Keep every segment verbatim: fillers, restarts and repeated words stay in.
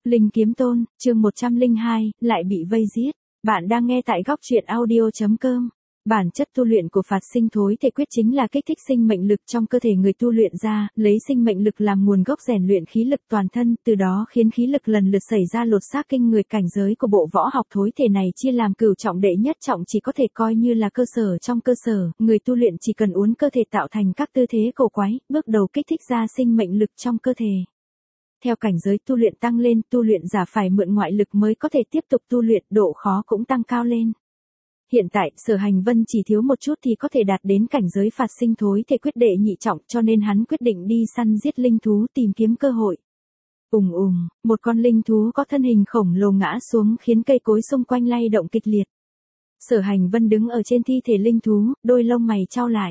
Linh Kiếm Tôn, chương một trăm lẻ hai, lại bị vây giết. Bạn đang nghe tại góc truyện audio chấm com. Bản chất tu luyện của phạt sinh thối thể quyết chính là kích thích sinh mệnh lực trong cơ thể người tu luyện ra, lấy sinh mệnh lực làm nguồn gốc rèn luyện khí lực toàn thân, từ đó khiến khí lực lần lượt xảy ra lột xác kinh người. Cảnh giới của bộ võ học thối thể này chia làm cửu trọng, đệ nhất trọng chỉ có thể coi như là cơ sở trong cơ sở, người tu luyện chỉ cần uốn cơ thể tạo thành các tư thế cổ quái, bước đầu kích thích ra sinh mệnh lực trong cơ thể. Theo cảnh giới tu luyện tăng lên, tu luyện giả phải mượn ngoại lực mới có thể tiếp tục tu luyện, độ khó cũng tăng cao lên. Hiện tại, Sở Hành Vân chỉ thiếu một chút thì có thể đạt đến cảnh giới phạt sinh thối thể quyết đệ nhị trọng, cho nên hắn quyết định đi săn giết linh thú tìm kiếm cơ hội. Ùng ùng, một con linh thú có thân hình khổng lồ ngã xuống khiến cây cối xung quanh lay động kịch liệt. Sở Hành Vân đứng ở trên thi thể linh thú, đôi lông mày chau lại.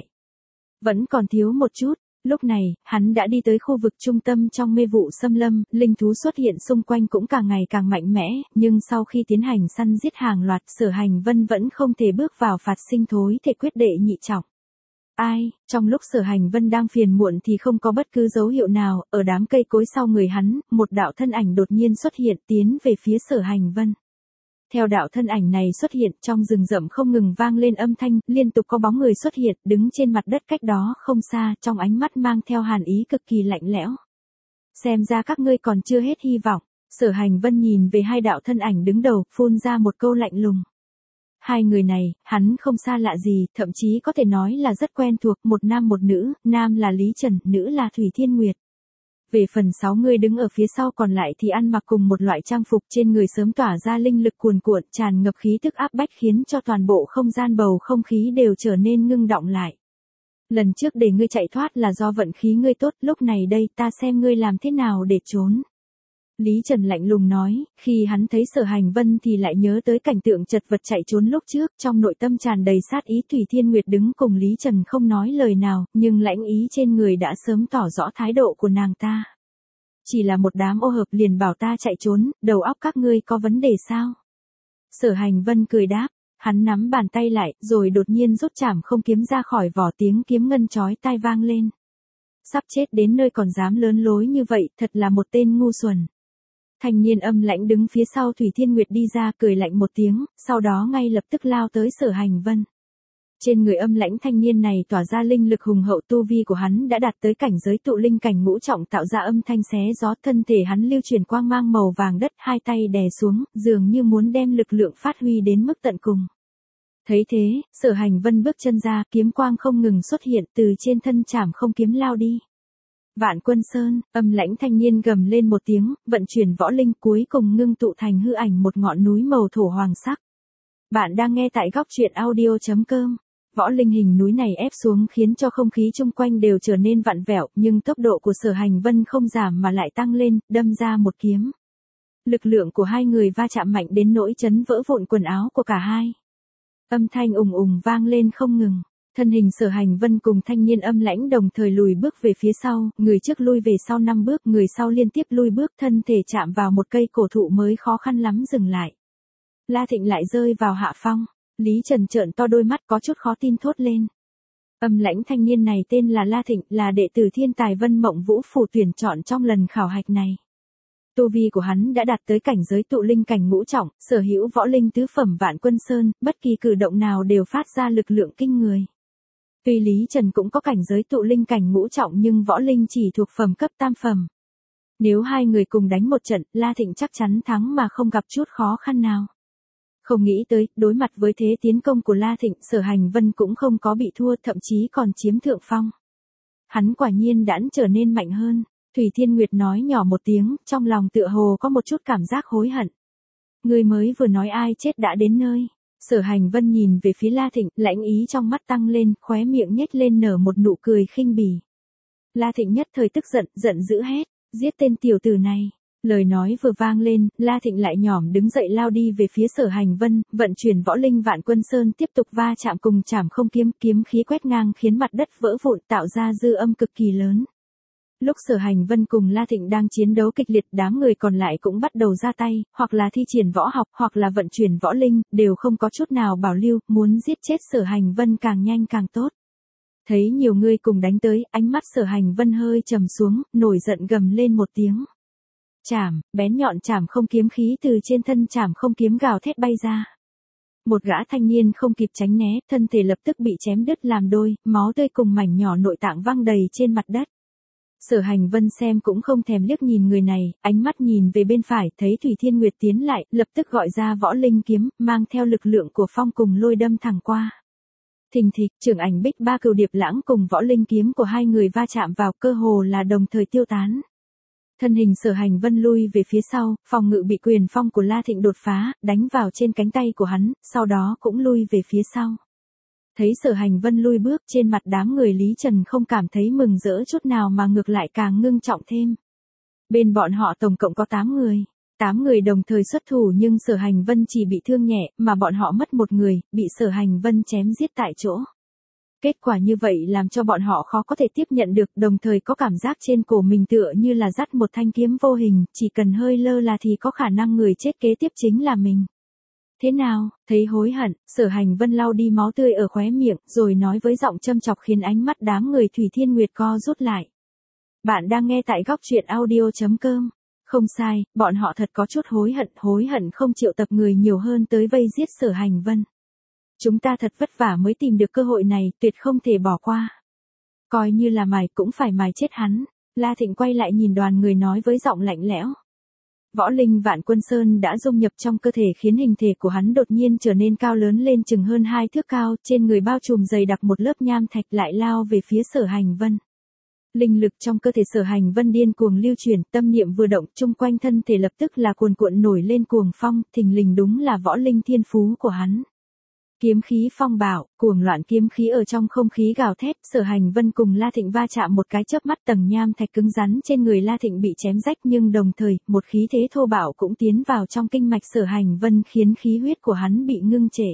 Vẫn còn thiếu một chút. Lúc này, hắn đã đi tới khu vực trung tâm trong mê vụ xâm lâm, linh thú xuất hiện xung quanh cũng càng ngày càng mạnh mẽ, nhưng sau khi tiến hành săn giết hàng loạt, Sở Hành Vân vẫn không thể bước vào phạt sinh thối thể quyết đệ nhị trọng. Ai, trong lúc Sở Hành Vân đang phiền muộn thì không có bất cứ dấu hiệu nào, ở đám cây cối sau người hắn, một đạo thân ảnh đột nhiên xuất hiện tiến về phía Sở Hành Vân. Theo đạo thân ảnh này xuất hiện, trong rừng rậm không ngừng vang lên âm thanh, liên tục có bóng người xuất hiện, đứng trên mặt đất cách đó không xa, trong ánh mắt mang theo hàn ý cực kỳ lạnh lẽo. Xem ra các ngươi còn chưa hết hy vọng. Sở Hành Vân nhìn về hai đạo thân ảnh đứng đầu, phun ra một câu lạnh lùng. Hai người này, hắn không xa lạ gì, thậm chí có thể nói là rất quen thuộc, một nam một nữ, nam là Lý Trần, nữ là Thủy Thiên Nguyệt. Về phần sáu người đứng ở phía sau còn lại thì ăn mặc cùng một loại trang phục, trên người sớm tỏa ra linh lực cuồn cuộn, tràn ngập khí tức áp bách khiến cho toàn bộ không gian bầu không khí đều trở nên ngưng động lại. Lần trước để ngươi chạy thoát là do vận khí ngươi tốt, lúc này đây ta xem ngươi làm thế nào để trốn. Lý Trần lạnh lùng nói, khi hắn thấy Sở Hành Vân thì lại nhớ tới cảnh tượng chật vật chạy trốn lúc trước, trong nội tâm tràn đầy sát ý. Thủy Thiên Nguyệt đứng cùng Lý Trần không nói lời nào, nhưng lãnh ý trên người đã sớm tỏ rõ thái độ của nàng ta. Chỉ là một đám ô hợp liền bảo ta chạy trốn, đầu óc các ngươi có vấn đề sao? Sở Hành Vân cười đáp, hắn nắm bàn tay lại, rồi đột nhiên rút chảm không kiếm ra khỏi vỏ, tiếng kiếm ngân chói tai vang lên. Sắp chết đến nơi còn dám lớn lối như vậy, thật là một tên ngu xuẩn. Thanh niên âm lãnh đứng phía sau Thủy Thiên Nguyệt đi ra, cười lạnh một tiếng, sau đó ngay lập tức lao tới Sở Hành Vân. Trên người âm lãnh thanh niên này tỏa ra linh lực hùng hậu, tu vi của hắn đã đạt tới cảnh giới tụ linh cảnh ngũ trọng, tạo ra âm thanh xé gió, thân thể hắn lưu chuyển quang mang màu vàng đất, hai tay đè xuống, dường như muốn đem lực lượng phát huy đến mức tận cùng. Thấy thế, Sở Hành Vân bước chân ra, kiếm quang không ngừng xuất hiện từ trên thân trảm không kiếm lao đi. Vạn Quân Sơn, âm lãnh thanh niên gầm lên một tiếng, vận chuyển võ linh, cuối cùng ngưng tụ thành hư ảnh một ngọn núi màu thổ hoàng sắc. Bạn đang nghe tại góc truyện audio chấm com. Võ linh hình núi này ép xuống khiến cho không khí chung quanh đều trở nên vặn vẹo, nhưng tốc độ của Sở Hành Vân không giảm mà lại tăng lên, đâm ra một kiếm. Lực lượng của hai người va chạm mạnh đến nỗi chấn vỡ vụn quần áo của cả hai. Âm thanh ùng ùng vang lên không ngừng. Thân hình Sở Hành Vân cùng thanh niên âm lãnh đồng thời lùi bước về phía sau, người trước lui về sau năm bước, người sau liên tiếp lui bước, thân thể chạm vào một cây cổ thụ mới khó khăn lắm dừng lại. La Thịnh lại rơi vào hạ phong. Lý Trần trợn to đôi mắt có chút khó tin thốt lên. Âm lãnh thanh niên này tên là La Thịnh, là đệ tử thiên tài Vân Mộng Vũ Phủ tuyển chọn trong lần khảo hạch này. Tu vi của hắn đã đạt tới cảnh giới tụ linh cảnh ngũ trọng, sở hữu võ linh tứ phẩm Vạn Quân Sơn, bất kỳ cử động nào đều phát ra lực lượng kinh người. Tuy Lý Trần cũng có cảnh giới tụ linh cảnh ngũ trọng nhưng võ linh chỉ thuộc phẩm cấp tam phẩm. Nếu hai người cùng đánh một trận, La Thịnh chắc chắn thắng mà không gặp chút khó khăn nào. Không nghĩ tới, đối mặt với thế tiến công của La Thịnh, Sở Hành Vân cũng không có bị thua, thậm chí còn chiếm thượng phong. Hắn quả nhiên đã trở nên mạnh hơn. Thủy Thiên Nguyệt nói nhỏ một tiếng, trong lòng tựa hồ có một chút cảm giác hối hận. Người mới vừa nói ai chết đã đến nơi. Sở Hành Vân nhìn về phía La Thịnh, lãnh ý trong mắt tăng lên, khóe miệng nhếch lên nở một nụ cười khinh bỉ. La Thịnh nhất thời tức giận, giận dữ hét, giết tên tiểu tử này. Lời nói vừa vang lên, La Thịnh lại nhỏm đứng dậy lao đi về phía Sở Hành Vân, vận chuyển võ linh Vạn Quân Sơn tiếp tục va chạm cùng trảm không kiếm, kiếm khí quét ngang khiến mặt đất vỡ vụn, tạo ra dư âm cực kỳ lớn. Lúc Sở Hành Vân cùng La Thịnh đang chiến đấu kịch liệt, đám người còn lại cũng bắt đầu ra tay, hoặc là thi triển võ học, hoặc là vận chuyển võ linh, đều không có chút nào bảo lưu, muốn giết chết Sở Hành Vân càng nhanh càng tốt. Thấy nhiều người cùng đánh tới, ánh mắt Sở Hành Vân hơi trầm xuống, nổi giận gầm lên một tiếng. Chảm, bén nhọn chảm không kiếm khí từ trên thân chảm không kiếm gào thét bay ra. Một gã thanh niên không kịp tránh né, thân thể lập tức bị chém đứt làm đôi, máu tươi cùng mảnh nhỏ nội tạng văng đầy trên mặt đất. Sở Hành Vân xem cũng không thèm liếc nhìn người này, ánh mắt nhìn về bên phải, thấy Thủy Thiên Nguyệt tiến lại, lập tức gọi ra võ linh kiếm, mang theo lực lượng của phong cùng lôi đâm thẳng qua. Thình thịch, trưởng ảnh bích ba cừu điệp lãng cùng võ linh kiếm của hai người va chạm vào, cơ hồ là đồng thời tiêu tán. Thân hình Sở Hành Vân lui về phía sau, phòng ngự bị quyền phong của La Thịnh đột phá, đánh vào trên cánh tay của hắn, sau đó cũng lui về phía sau. Thấy Sở Hành Vân lui bước, trên mặt đám người Lý Trần không cảm thấy mừng rỡ chút nào mà ngược lại càng ngưng trọng thêm. Bên bọn họ tổng cộng có tám người. tám người đồng thời xuất thủ nhưng Sở Hành Vân chỉ bị thương nhẹ, mà bọn họ mất một người, bị Sở Hành Vân chém giết tại chỗ. Kết quả như vậy làm cho bọn họ khó có thể tiếp nhận được, đồng thời có cảm giác trên cổ mình tựa như là dắt một thanh kiếm vô hình, chỉ cần hơi lơ là thì có khả năng người chết kế tiếp chính là mình. Thế nào, thấy hối hận, Sở Hành Vân lau đi máu tươi ở khóe miệng, rồi nói với giọng châm chọc khiến ánh mắt đám người Thủy Thiên Nguyệt co rút lại. Bạn đang nghe tại góc truyện audio chấm com. Không sai, bọn họ thật có chút hối hận, hối hận không triệu tập người nhiều hơn tới vây giết Sở Hành Vân. Chúng ta thật vất vả mới tìm được cơ hội này, tuyệt không thể bỏ qua. Coi như là mài cũng phải mài chết hắn. La Thịnh quay lại nhìn đoàn người nói với giọng lạnh lẽo. Võ linh Vạn Quân Sơn đã dung nhập trong cơ thể khiến hình thể của hắn đột nhiên trở nên cao lớn lên chừng hơn hai thước cao, trên người bao trùm dày đặc một lớp nham thạch lại lao về phía Sở Hành Vân. Linh lực trong cơ thể Sở Hành Vân điên cuồng lưu chuyển, tâm niệm vừa động, chung quanh thân thể lập tức là cuồn cuộn nổi lên cuồng phong, thình lình đúng là võ linh thiên phú của hắn. Kiếm khí phong bạo, cuồng loạn kiếm khí ở trong không khí gào thét, Sở Hành Vân cùng La Thịnh va chạm một cái chớp mắt, tầng nham thạch cứng rắn trên người La Thịnh bị chém rách nhưng đồng thời, một khí thế thô bạo cũng tiến vào trong kinh mạch Sở Hành Vân khiến khí huyết của hắn bị ngưng trệ.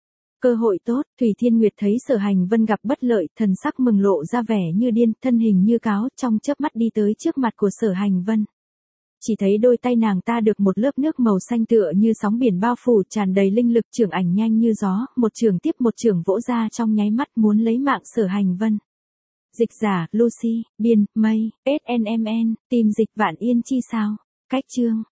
Cơ hội tốt, Thủy Thiên Nguyệt thấy Sở Hành Vân gặp bất lợi, thần sắc mừng lộ ra vẻ như điên, thân hình như cáo, trong chớp mắt đi tới trước mặt của Sở Hành Vân. Chỉ thấy đôi tay nàng ta được một lớp nước màu xanh tựa như sóng biển bao phủ, tràn đầy linh lực, chưởng ảnh nhanh như gió, một chưởng tiếp một chưởng vỗ ra trong nháy mắt muốn lấy mạng Sở Hành Vân. Dịch giả, Lucy, biên, mây, ét en em en, tìm dịch Vạn Yên Chi sao? Cách chương.